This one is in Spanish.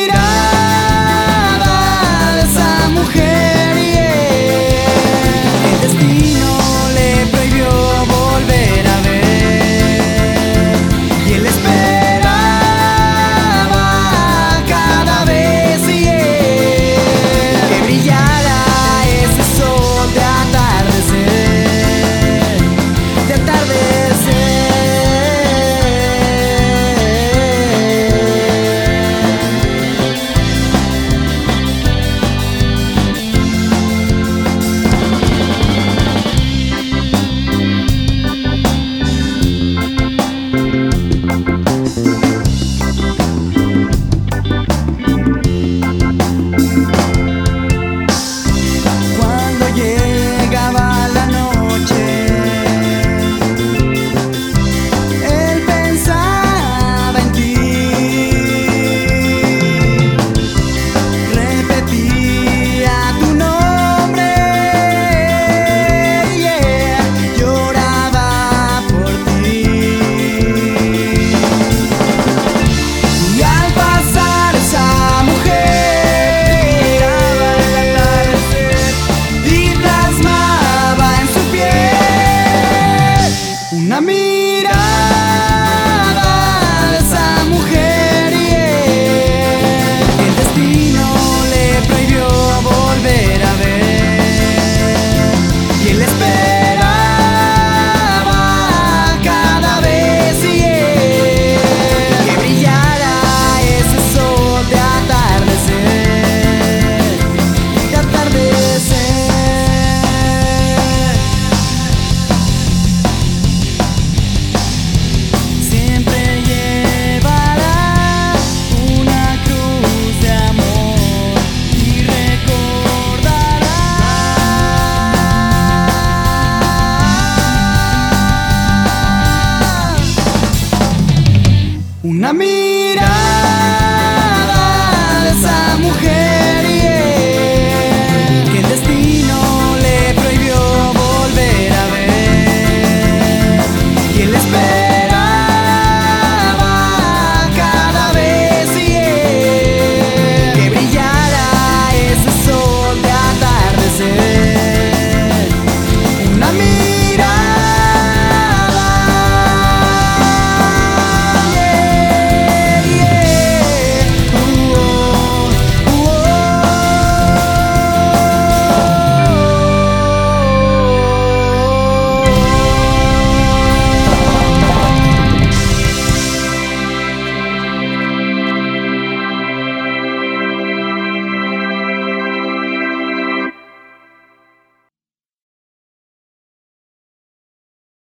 mirada de esa mujer, el destino le prohibió volver a ver, y él esperaba cada vez que brillara ese sol de atardecer, de atardecer. Una mirada de esa mujer, el destino le prohibió volver a ver, y él esperaba cada vez que brillara ese sol de atardecer, de atardecer. Una